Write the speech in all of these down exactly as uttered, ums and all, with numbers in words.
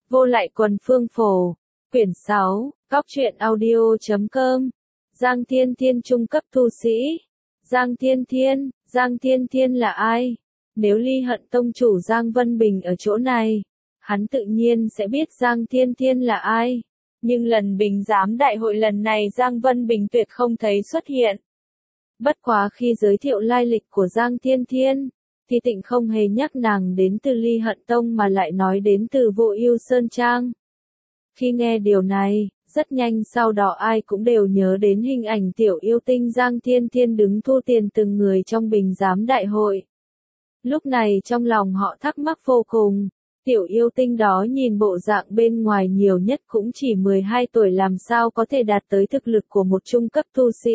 Vô lại quần phương phổ. Quyển sáu, Cóc truyện audio chấm com. Giang Thiên Thiên trung cấp tu sĩ. Giang Thiên Thiên, Giang Thiên Thiên là ai? Nếu Ly Hận tông chủ Giang Vân Bình ở chỗ này, hắn tự nhiên sẽ biết Giang Thiên Thiên là ai. Nhưng lần bình giám đại hội lần này Giang Vân Bình tuyệt không thấy xuất hiện. Bất quá khi giới thiệu lai lịch của Giang Thiên Thiên, thì Tịnh không hề nhắc nàng đến từ Ly Hận Tông mà lại nói đến từ Vô Ưu Sơn Trang. Khi nghe điều này, rất nhanh sau đó ai cũng đều nhớ đến hình ảnh tiểu yêu tinh Giang Thiên Thiên đứng thu tiền từng người trong bình giám đại hội. Lúc này trong lòng họ thắc mắc vô cùng, tiểu yêu tinh đó nhìn bộ dạng bên ngoài nhiều nhất cũng chỉ mười hai tuổi làm sao có thể đạt tới thực lực của một trung cấp tu sĩ.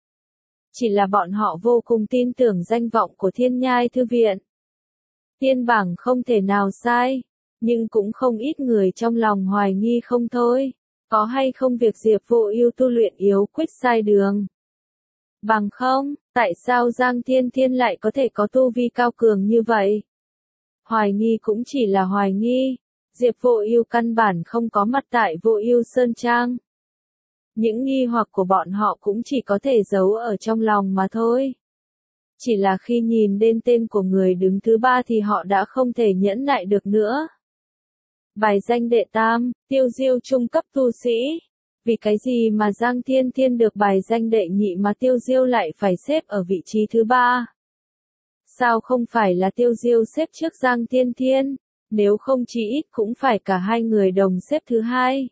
Chỉ là bọn họ vô cùng tin tưởng danh vọng của Thiên Nhai Thư Viện. Tiên bảng không thể nào sai, nhưng cũng không ít người trong lòng hoài nghi không thôi, có hay không việc Diệp Vô Ưu tu luyện yếu quyết sai đường. Bằng không, tại sao Giang Thiên Thiên lại có thể có tu vi cao cường như vậy? Hoài nghi cũng chỉ là hoài nghi, Diệp Vô Ưu căn bản không có mặt tại Vô Ưu Sơn Trang. Những nghi hoặc của bọn họ cũng chỉ có thể giấu ở trong lòng mà thôi. Chỉ là khi nhìn đến tên của người đứng thứ ba thì họ đã không thể nhẫn nại được nữa. Bài danh đệ tam, Tiêu Diêu trung cấp tu sĩ. Vì cái gì mà Giang Thiên Thiên được bài danh đệ nhị mà Tiêu Diêu lại phải xếp ở vị trí thứ ba? Sao không phải là Tiêu Diêu xếp trước Giang Thiên Thiên, nếu không chỉ ít cũng phải cả hai người đồng xếp thứ hai.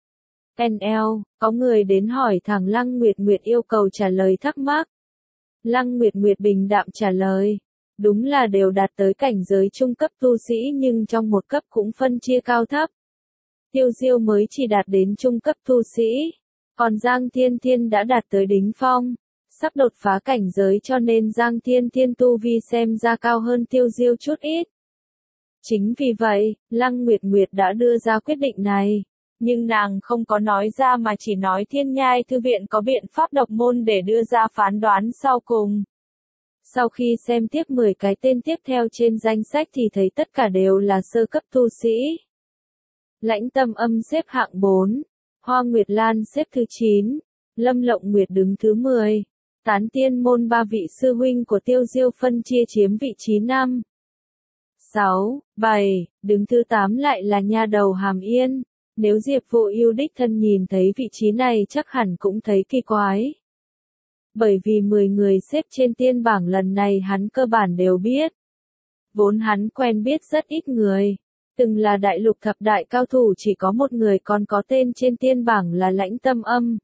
en lờ, có người đến hỏi thẳng Lăng Nguyệt Nguyệt yêu cầu trả lời thắc mắc. Lăng Nguyệt Nguyệt bình đạm trả lời, đúng là đều đạt tới cảnh giới trung cấp tu sĩ nhưng trong một cấp cũng phân chia cao thấp. Tiêu Diêu mới chỉ đạt đến trung cấp tu sĩ, còn Giang Thiên Thiên đã đạt tới đỉnh phong, sắp đột phá cảnh giới cho nên Giang Thiên Thiên tu vi xem ra cao hơn Tiêu Diêu chút ít. Chính vì vậy, Lăng Nguyệt Nguyệt đã đưa ra quyết định này. Nhưng nàng không có nói ra mà chỉ nói Thiên Nhai Thư Viện có biện pháp độc môn để đưa ra phán đoán sau cùng. Sau khi xem tiếp mười cái tên tiếp theo trên danh sách thì thấy tất cả đều là sơ cấp tu sĩ. Lãnh Tâm Âm xếp hạng bốn, Hoa Nguyệt Lan xếp thứ chín, Lâm Lộng Nguyệt đứng thứ mười. Tán Tiên môn ba vị sư huynh của Tiêu Diêu phân chia chiếm vị trí năm, sáu, bảy, đứng thứ tám lại là nha đầu Hàm Yên. Nếu Diệp Vô Ưu đích thân nhìn thấy vị trí này chắc hẳn cũng thấy kỳ quái. Bởi vì mười người xếp trên tiên bảng lần này hắn cơ bản đều biết. Vốn hắn quen biết rất ít người. Từng là đại lục thập đại cao thủ chỉ có một người còn có tên trên tiên bảng là Lãnh Tâm Âm.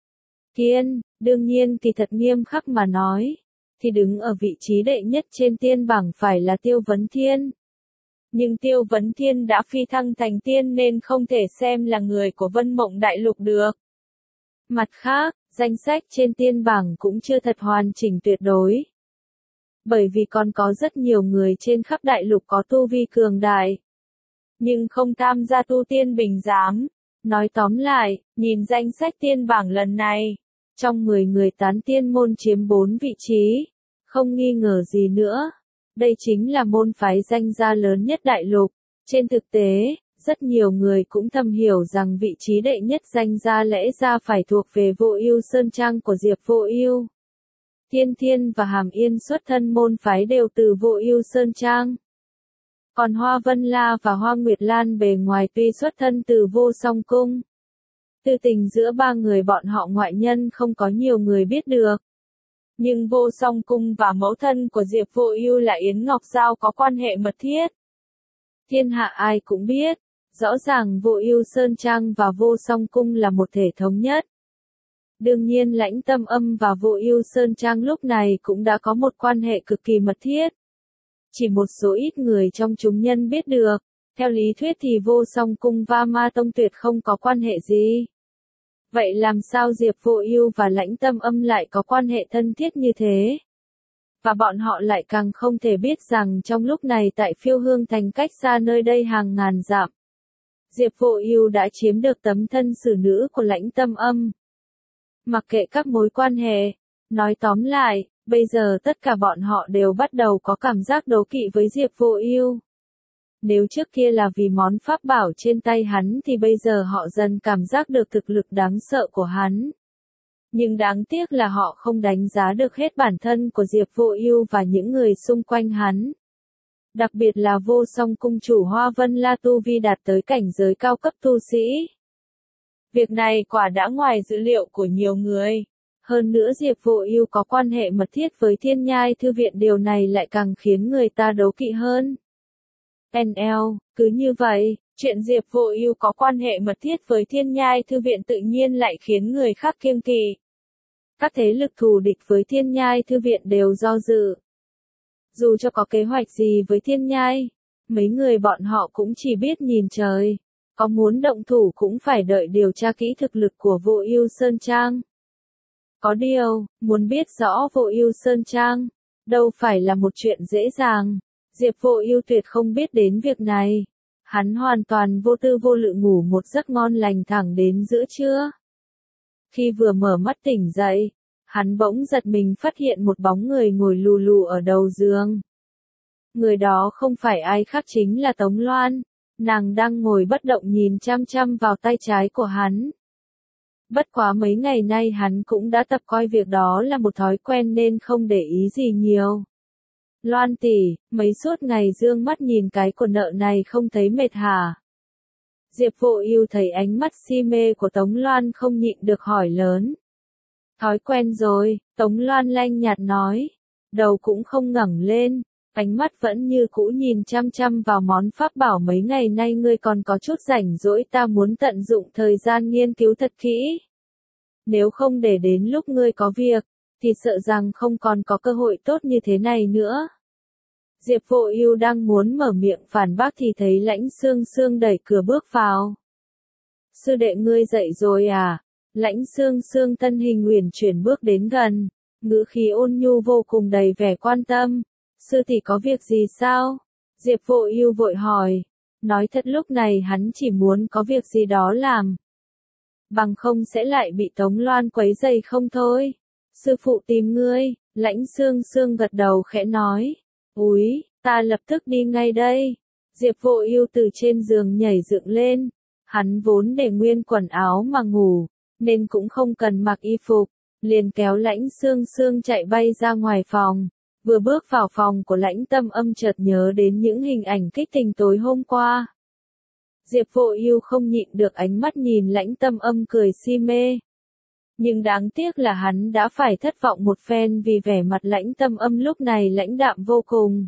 Thiên, đương nhiên kỳ thật nghiêm khắc mà nói, thì đứng ở vị trí đệ nhất trên tiên bảng phải là Tiêu Vấn Thiên. Nhưng Tiêu Vấn Thiên đã phi thăng thành tiên nên không thể xem là người của Vân Mộng Đại Lục được. Mặt khác, danh sách trên tiên bảng cũng chưa thật hoàn chỉnh tuyệt đối. Bởi vì còn có rất nhiều người trên khắp đại lục có tu vi cường đại, nhưng không tham gia tu tiên bình giám. Nói tóm lại, nhìn danh sách tiên bảng lần này, trong mười người tán tiên môn chiếm bốn vị trí, không nghi ngờ gì nữa. Đây chính là môn phái danh gia lớn nhất đại lục. Trên thực tế, rất nhiều người cũng thầm hiểu rằng vị trí đệ nhất danh gia lẽ ra phải thuộc về Vô Ưu Sơn Trang của Diệp Vô Ưu. Thiên Thiên và Hàm Yên xuất thân môn phái đều từ Vô Ưu Sơn Trang. Còn Hoa Vân La và Hoa Nguyệt Lan bề ngoài tuy xuất thân từ Vô Song Cung. Tư tình giữa ba người bọn họ ngoại nhân không có nhiều người biết được. Nhưng Vô Song Cung và mẫu thân của Diệp Vô Ưu là Yến Ngọc Giao có quan hệ mật thiết. Thiên hạ ai cũng biết, rõ ràng Vô Ưu Sơn Trang và Vô Song Cung là một thể thống nhất. Đương nhiên Lãnh Tâm Âm và Vô Ưu Sơn Trang lúc này cũng đã có một quan hệ cực kỳ mật thiết. Chỉ một số ít người trong chúng nhân biết được, theo lý thuyết thì Vô Song Cung và Ma Tông tuyệt không có quan hệ gì. Vậy làm sao Diệp Vô Ưu và Lãnh Tâm Âm lại có quan hệ thân thiết như thế? Và bọn họ lại càng không thể biết rằng trong lúc này tại Phiêu Hương Thành cách xa nơi đây hàng ngàn dặm, Diệp Vô Ưu đã chiếm được tấm thân xử nữ của Lãnh Tâm Âm. Mặc kệ các mối quan hệ, nói tóm lại, bây giờ tất cả bọn họ đều bắt đầu có cảm giác đố kỵ với Diệp Vô Ưu. Nếu trước kia là vì món pháp bảo trên tay hắn thì bây giờ họ dần cảm giác được thực lực đáng sợ của hắn. Nhưng đáng tiếc là họ không đánh giá được hết bản thân của Diệp Vô Ưu và những người xung quanh hắn. Đặc biệt là Vô Song cung chủ Hoa Vân La tu vi đạt tới cảnh giới cao cấp tu sĩ. Việc này quả đã ngoài dữ liệu của nhiều người. Hơn nữa Diệp Vô Ưu có quan hệ mật thiết với Thiên Nhai Thư viện, điều này lại càng khiến người ta đố kỵ hơn. en lờ, cứ như vậy, chuyện Diệp Vô Ưu có quan hệ mật thiết với Thiên Nhai Thư viện tự nhiên lại khiến người khác kiêng kỵ. Các thế lực thù địch với Thiên Nhai Thư viện đều do dự. Dù cho có kế hoạch gì với Thiên Nhai, mấy người bọn họ cũng chỉ biết nhìn trời. Có muốn động thủ cũng phải đợi điều tra kỹ thực lực của Vô Ưu Sơn Trang. Có điều, muốn biết rõ Vô Ưu Sơn Trang, đâu phải là một chuyện dễ dàng. Diệp Vô Ưu tuyệt không biết đến việc này. Hắn hoàn toàn vô tư vô lự ngủ một giấc ngon lành thẳng đến giữa trưa. Khi vừa mở mắt tỉnh dậy, hắn bỗng giật mình phát hiện một bóng người ngồi lù lù ở đầu giường. Người đó không phải ai khác chính là Tống Loan. Nàng đang ngồi bất động nhìn chăm chăm vào tay trái của hắn. Bất quá mấy ngày nay hắn cũng đã tập coi việc đó là một thói quen nên không để ý gì nhiều. Loan tỷ, mấy suốt ngày dương mắt nhìn cái của nợ này không thấy mệt hả? Diệp Vô Ưu thấy ánh mắt si mê của Tống Loan không nhịn được hỏi lớn. Thói quen rồi, Tống Loan lanh nhạt nói. Đầu cũng không ngẩng lên, ánh mắt vẫn như cũ nhìn chăm chăm vào món pháp bảo. Mấy ngày nay ngươi còn có chút rảnh rỗi, ta muốn tận dụng thời gian nghiên cứu thật kỹ. Nếu không để đến lúc ngươi có việc, thì sợ rằng không còn có cơ hội tốt như thế này nữa. Diệp Vô Ưu đang muốn mở miệng phản bác thì thấy Lãnh Xương Xương đẩy cửa bước vào. Sư đệ ngươi dậy rồi à? Lãnh Xương Xương thân hình uyển chuyển bước đến gần, ngữ khí ôn nhu vô cùng đầy vẻ quan tâm. Sư tỷ có việc gì sao? Diệp Vô Ưu vội hỏi. Nói thật lúc này hắn chỉ muốn có việc gì đó làm. Bằng không sẽ lại bị Tống Loan quấy rầy không thôi. Sư phụ tìm ngươi, Lãnh Xương Xương gật đầu khẽ nói. Úi, ta lập tức đi ngay đây. Diệp Vô Ưu từ trên giường nhảy dựng lên. Hắn vốn để nguyên quần áo mà ngủ, nên cũng không cần mặc y phục, liền kéo Lãnh Xương Xương chạy bay ra ngoài phòng. Vừa bước vào phòng của Lãnh Tâm Âm chợt nhớ đến những hình ảnh kích tình tối hôm qua. Diệp Vô Ưu không nhịn được ánh mắt nhìn Lãnh Tâm Âm cười si mê. Nhưng đáng tiếc là hắn đã phải thất vọng một phen vì vẻ mặt Lãnh Tâm Âm lúc này lãnh đạm vô cùng.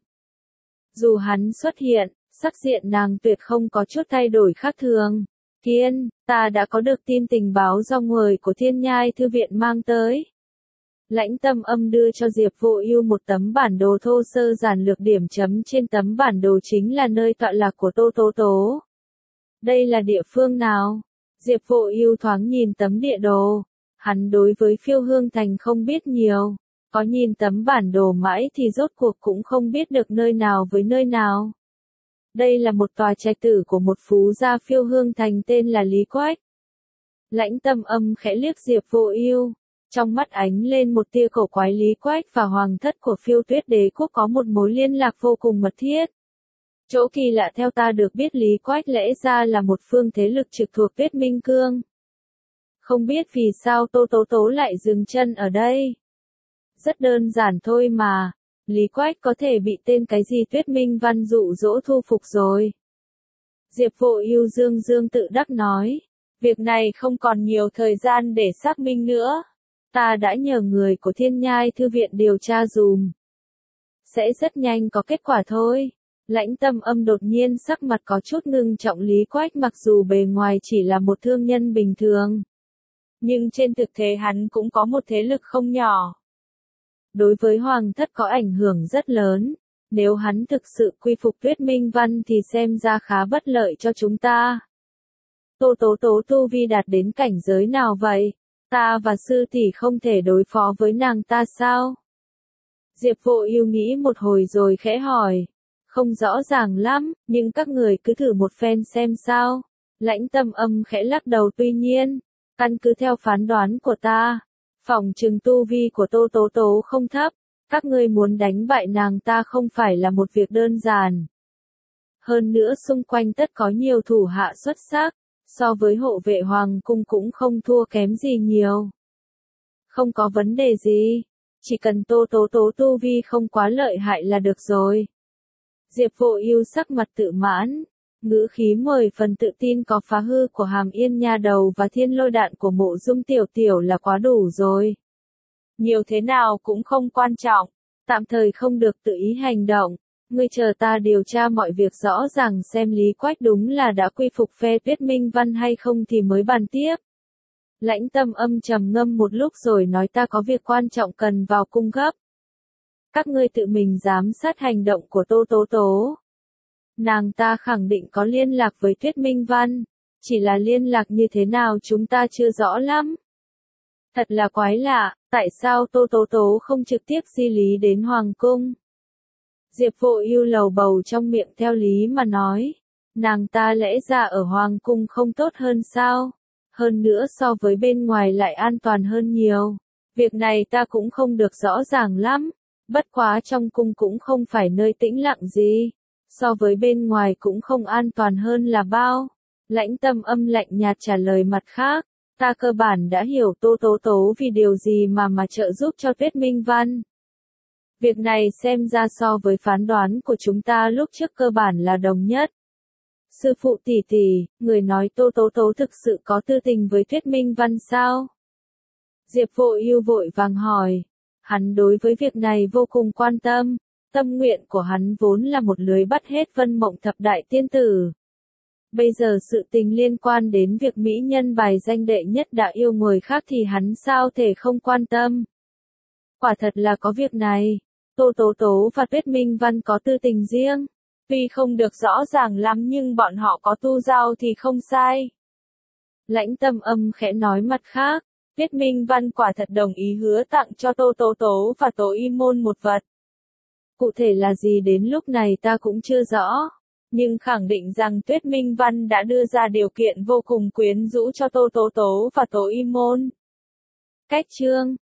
Dù hắn xuất hiện, sắc diện nàng tuyệt không có chút thay đổi khác thường. Thiên, ta đã có được tin tình báo do người của Thiên Nhai Thư viện mang tới. Lãnh Tâm Âm đưa cho Diệp Vô Ưu một tấm bản đồ thô sơ giản lược, điểm chấm trên tấm bản đồ chính là nơi tọa lạc của Tô Tố Tố. Đây là địa phương nào? Diệp Vô Ưu thoáng nhìn tấm địa đồ. Hắn đối với Phiêu Hương Thành không biết nhiều, có nhìn tấm bản đồ mãi thì rốt cuộc cũng không biết được nơi nào với nơi nào. Đây là một tòa trạch tử của một phú gia Phiêu Hương Thành tên là Lý Quách. Lãnh Tâm Âm khẽ liếc Diệp Vô Ưu, trong mắt ánh lên một tia cổ quái. Lý Quách và hoàng thất của Phiêu Tuyết Đế quốc có một mối liên lạc vô cùng mật thiết. Chỗ kỳ lạ theo ta được biết Lý Quách lẽ ra là một phương thế lực trực thuộc Tuyết Minh Cương. Không biết vì sao Tô Tố Tố lại dừng chân ở đây. Rất đơn giản thôi mà, Lý Quách có thể bị tên cái gì Tuyết Minh Văn dụ dỗ thu phục rồi. Diệp Vô Ưu dương dương tự đắc nói, việc này không còn nhiều thời gian để xác minh nữa. Ta đã nhờ người của Thiên Nhai Thư viện điều tra dùm. Sẽ rất nhanh có kết quả thôi. Lãnh Tâm Âm đột nhiên sắc mặt có chút ngưng trọng. Lý Quách mặc dù bề ngoài chỉ là một thương nhân bình thường, nhưng trên thực tế hắn cũng có một thế lực không nhỏ. Đối với hoàng thất có ảnh hưởng rất lớn. Nếu hắn thực sự quy phục Tuyết Minh Văn thì xem ra khá bất lợi cho chúng ta. Tô Tố Tố tu vi đạt đến cảnh giới nào vậy? Ta và sư tỷ không thể đối phó với nàng ta sao? Diệp Vô Ưu nghĩ một hồi rồi khẽ hỏi. Không rõ ràng lắm, nhưng các người cứ thử một phen xem sao. Lãnh Tâm Âm khẽ lắc đầu. Tuy nhiên, căn cứ theo phán đoán của ta, phỏng chừng tu vi của Tô Tố Tố không thấp. Các ngươi muốn đánh bại nàng ta không phải là một việc đơn giản. Hơn nữa xung quanh tất có nhiều thủ hạ xuất sắc, so với hộ vệ hoàng cung cũng không thua kém gì nhiều. Không có vấn đề gì, chỉ cần Tô Tố Tố tu vi không quá lợi hại là được rồi. Diệp Vô Ưu sắc mặt tự mãn, ngữ khí mười phần tự tin có phá hư của Hàm Yên nha đầu và thiên lôi đạn của Mộ Dung Tiểu Tiểu là quá đủ rồi. Nhiều thế nào cũng không quan trọng, tạm thời không được tự ý hành động, ngươi chờ ta điều tra mọi việc rõ ràng xem Lý Quách đúng là đã quy phục phe Tuyết Minh Văn hay không thì mới bàn tiếp. Lãnh Tâm âm trầm ngâm một lúc rồi nói ta có việc quan trọng cần vào cung gấp. Các ngươi tự mình giám sát hành động của Tô Tố Tố. Nàng ta khẳng định có liên lạc với Tuyết Minh Văn, chỉ là liên lạc như thế nào chúng ta chưa rõ lắm. Thật là quái lạ, tại sao Tô Tố Tố không trực tiếp di lý đến Hoàng cung? Diệp Vô Ưu lầu bầu trong miệng theo lý mà nói, nàng ta lẽ ra ở Hoàng cung không tốt hơn sao? Hơn nữa so với bên ngoài lại an toàn hơn nhiều. Việc này ta cũng không được rõ ràng lắm, bất quá trong cung cũng không phải nơi tĩnh lặng gì, so với bên ngoài cũng không an toàn hơn là bao. Lãnh Tâm âm lạnh nhạt trả lời mặt khác, ta cơ bản đã hiểu Tô Tố Tố vì điều gì mà mà trợ giúp cho Tuyết Minh Văn. Việc này xem ra so với phán đoán của chúng ta lúc trước cơ bản là đồng nhất. Sư phụ tỷ tỷ, người nói Tô Tố Tố thực sự có tư tình với Tuyết Minh Văn sao? Diệp Vô Ưu vội vàng hỏi, hắn đối với việc này vô cùng quan tâm, tâm nguyện của hắn vốn là một lưới bắt hết Vân Mộng thập đại tiên tử. Bây giờ sự tình liên quan đến việc mỹ nhân bài danh đệ nhất đã yêu người khác thì hắn sao thể không quan tâm. Quả thật là có việc này, Tô Tố Tố và Tuyết Minh Văn có tư tình riêng. Tuy không được rõ ràng lắm nhưng bọn họ có tu giao thì không sai. Lãnh Tâm âm khẽ nói mặt khác, Tuyết Minh Văn quả thật đồng ý hứa tặng cho Tô Tố Tố và Tố Y Môn một vật. Cụ thể là gì đến lúc này ta cũng chưa rõ, nhưng khẳng định rằng Tuyết Minh Văn đã đưa ra điều kiện vô cùng quyến rũ cho Tô Tố Tố và Tố Y Môn. Cách chương